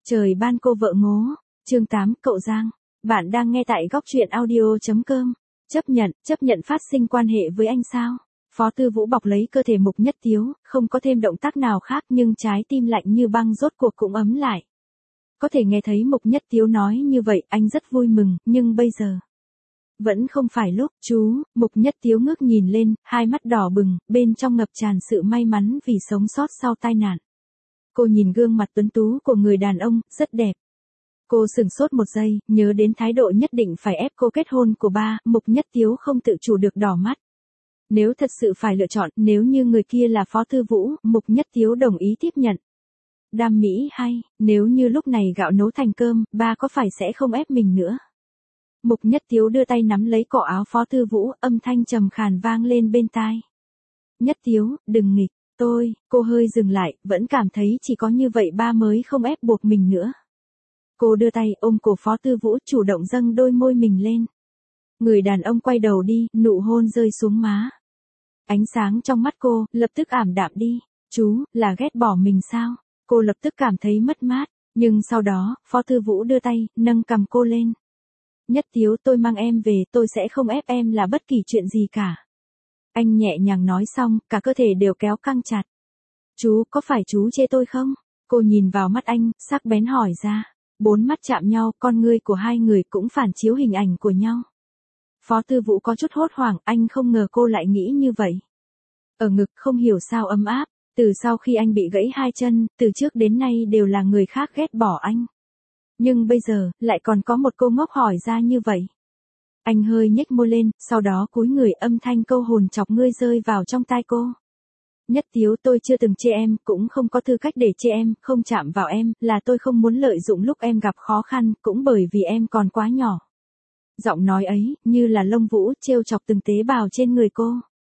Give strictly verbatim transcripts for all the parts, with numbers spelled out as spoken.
Trời ban cô vợ ngố, chương tám, cậu Giang. Bạn đang nghe tại góc truyện audio.com. Chấp nhận, chấp nhận phát sinh quan hệ với anh sao? Phó Tư Vũ bọc lấy cơ thể Mục Nhất Tiếu, không có thêm động tác nào khác nhưng trái tim lạnh như băng rốt cuộc cũng ấm lại. Có thể nghe thấy Mục Nhất Tiếu nói như vậy, anh rất vui mừng, nhưng bây giờ vẫn không phải lúc. Chú, Mục Nhất Tiếu ngước nhìn lên, hai mắt đỏ bừng, bên trong ngập tràn sự may mắn vì sống sót sau tai nạn. Cô nhìn gương mặt tuấn tú của người đàn ông, rất đẹp. Cô sửng sốt một giây, nhớ đến thái độ nhất định phải ép cô kết hôn của ba, Mục Nhất Tiếu không tự chủ được đỏ mắt. Nếu thật sự phải lựa chọn, nếu như người kia là Phó Tư Vũ, Mục Nhất Tiếu đồng ý tiếp nhận. Đam mỹ hay, nếu như lúc này gạo nấu thành cơm, ba có phải sẽ không ép mình nữa. Mục Nhất Tiếu đưa tay nắm lấy cổ áo Phó Tư Vũ, âm thanh trầm khàn vang lên bên tai. Nhất Tiếu, đừng nghịch. Tôi, cô hơi dừng lại, vẫn cảm thấy chỉ có như vậy ba mới không ép buộc mình nữa. Cô đưa tay ôm cổ Phó Tư Vũ, chủ động dâng đôi môi mình lên. Người đàn ông quay đầu đi, nụ hôn rơi xuống má. Ánh sáng trong mắt cô, lập tức ảm đạm đi. Chú, là ghét bỏ mình sao? Cô lập tức cảm thấy mất mát, nhưng sau đó, Phó Tư Vũ đưa tay, nâng cằm cô lên. Nhất Tiếu, tôi mang em về, tôi sẽ không ép em là bất kỳ chuyện gì cả. Anh nhẹ nhàng nói xong, cả cơ thể đều kéo căng chặt. Chú, có phải chú chê tôi không? Cô nhìn vào mắt anh, sắc bén hỏi ra. Bốn mắt chạm nhau, con ngươi của hai người cũng phản chiếu hình ảnh của nhau. Phó Tư Vũ có chút hốt hoảng, anh không ngờ cô lại nghĩ như vậy. Ở ngực không hiểu sao ấm áp, từ sau khi anh bị gãy hai chân, từ trước đến nay đều là người khác ghét bỏ anh. Nhưng bây giờ, lại còn có một cô ngốc hỏi ra như vậy. Anh hơi nhếch môi lên, sau đó cúi người, âm thanh câu hồn chọc ngươi rơi vào trong tai cô. Nhất Tiếu, tôi chưa từng chê em, cũng không có tư cách để chê em, không chạm vào em, là tôi không muốn lợi dụng lúc em gặp khó khăn, cũng bởi vì em còn quá nhỏ. Giọng nói ấy, như là lông vũ, trêu chọc từng tế bào trên người cô.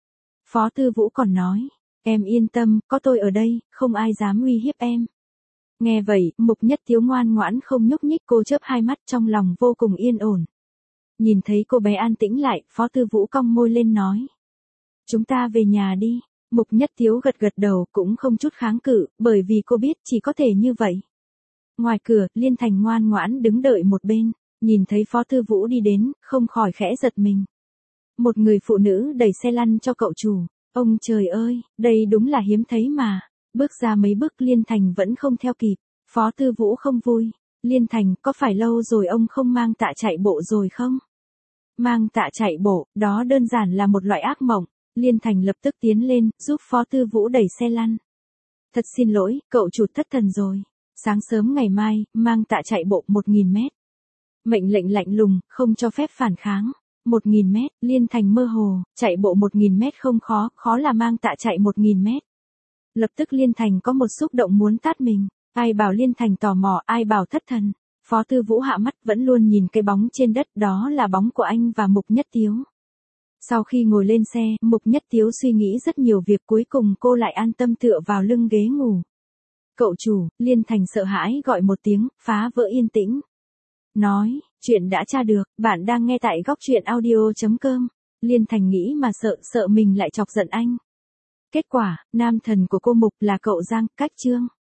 Phó Tư Vũ còn nói, em yên tâm, có tôi ở đây, không ai dám uy hiếp em. Nghe vậy, Mục Nhất Tiếu ngoan ngoãn không nhúc nhích, cô chớp hai mắt trong lòng vô cùng yên ổn. Nhìn thấy cô bé an tĩnh lại, Phó Tư Vũ cong môi lên nói. Chúng ta về nhà đi. Mục Nhất Tiếu gật gật đầu, cũng không chút kháng cự, bởi vì cô biết chỉ có thể như vậy. Ngoài cửa, Liên Thành ngoan ngoãn đứng đợi một bên, nhìn thấy Phó Tư Vũ đi đến, không khỏi khẽ giật mình. Một người phụ nữ đẩy xe lăn cho cậu chủ. Ông trời ơi, đây đúng là hiếm thấy mà. Bước ra mấy bước Liên Thành vẫn không theo kịp. Phó Tư Vũ không vui. Liên Thành, có phải lâu rồi ông không mang tạ chạy bộ rồi không? Mang tạ chạy bộ, đó đơn giản là một loại ác mộng. Liên Thành lập tức tiến lên, giúp Phó Tư Vũ đẩy xe lăn. Thật xin lỗi, cậu chủ thất thần rồi. Sáng sớm ngày mai, mang tạ chạy bộ một nghìn mét. Mệnh lệnh lạnh lùng, không cho phép phản kháng. một nghìn mét, Liên Thành mơ hồ, chạy bộ một nghìn mét không khó, khó là mang tạ chạy một nghìn mét. Lập tức Liên Thành có một xúc động muốn tát mình. Ai bảo Liên Thành tò mò, ai bảo thất thần. Phó Tư Vũ hạ mắt vẫn luôn nhìn cái bóng trên đất, đó là bóng của anh và Mục Nhất Tiếu. Sau khi ngồi lên xe, Mục Nhất Tiếu suy nghĩ rất nhiều việc, cuối cùng cô lại an tâm tựa vào lưng ghế ngủ. Cậu chủ, Liên Thành sợ hãi gọi một tiếng, phá vỡ yên tĩnh. Nói, chuyện đã tra được, bạn đang nghe tại góc truyện audio.com. Liên Thành nghĩ mà sợ, sợ mình lại chọc giận anh. Kết quả, nam thần của cô Mục là cậu Giang, cách chương.